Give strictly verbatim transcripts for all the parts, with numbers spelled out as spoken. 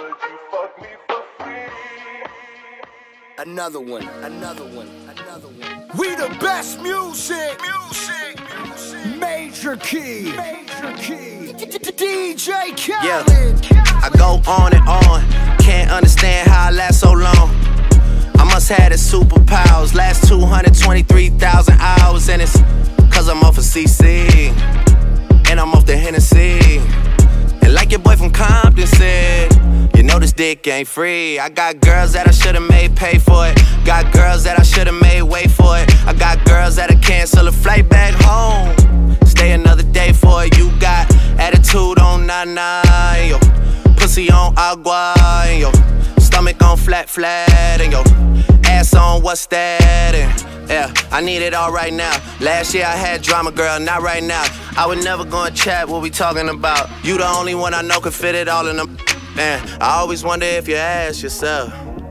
Another one, another one, another one. We the best music, music, music. Major Key, Major Key. D J Khaled. Yeah, I go on and on. Can't understand how I last so long. I must have the superpowers. Last two hundred twenty-three thousand hours, and it's cause I'm off of C C and I'm off the Hennessy. And like your boy from Compton said, you know this dick ain't free. I got girls that I should've made pay for it. Got girls that I should've made wait for it. I got girls that'll cancel a flight back home, stay another day for it. You got attitude on nine, yo. Pussy on agua, and yo. Stomach on flat, flat, and yo. Ass on what's that, and yeah, I need it all right now. Last year I had drama, girl, not right now. I would never go and chat what we talking about. You the only one I know could fit it all in them. Man, I always wonder if you ask yourself,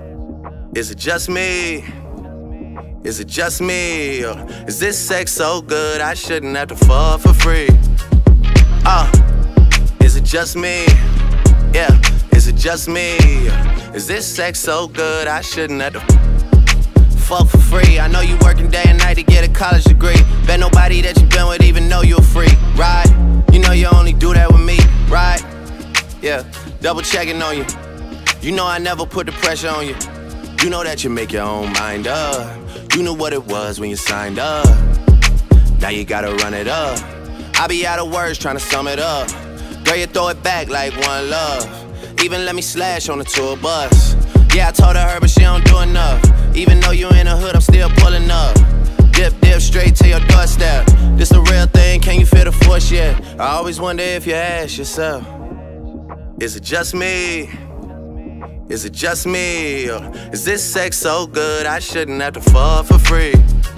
is it just me? Is it just me? Or is this sex so good I shouldn't have to fuck for free? Uh, is it just me? Yeah, is it just me? Is this sex so good I shouldn't have to fuck for free? I know you working day and night to get a college degree. Bet nobody that you been with even know you're free, right? You know you only do that with me, right? Yeah, double checking on you. You know I never put the pressure on you. You know that you make your own mind up. You knew what it was when you signed up. Now you gotta run it up. I be out of words trying to sum it up. Girl, you throw it back like one love. Even let me slash on the tour bus. Yeah, I told her, but she don't do enough. Even though you in the hood, I'm still pulling up. Dip, dip, straight to your doorstep. This a real thing, can you feel the force yet? I always wonder if you ask yourself, is it just me? Is it just me? Or is this sex so good I shouldn't have to fuck for free?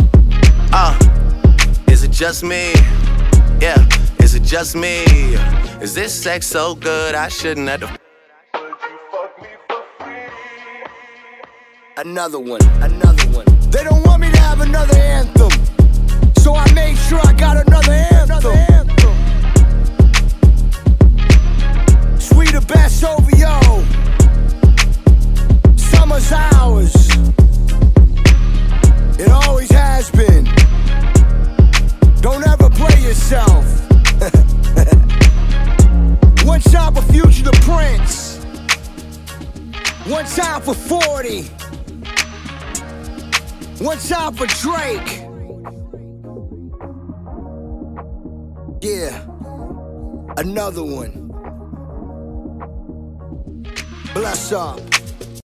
Uh, is it just me? Yeah, is it just me? Is this sex so good I shouldn't have to? Another one, another one. They don't want me to have another anthem, so I made sure I got another anthem. anthem. Sweet the best over yo. Summer's ours. It always has been. Don't ever play yourself. One time for Future the Prince. One time for forty. One time for Drake. Yeah, another one. Bless up.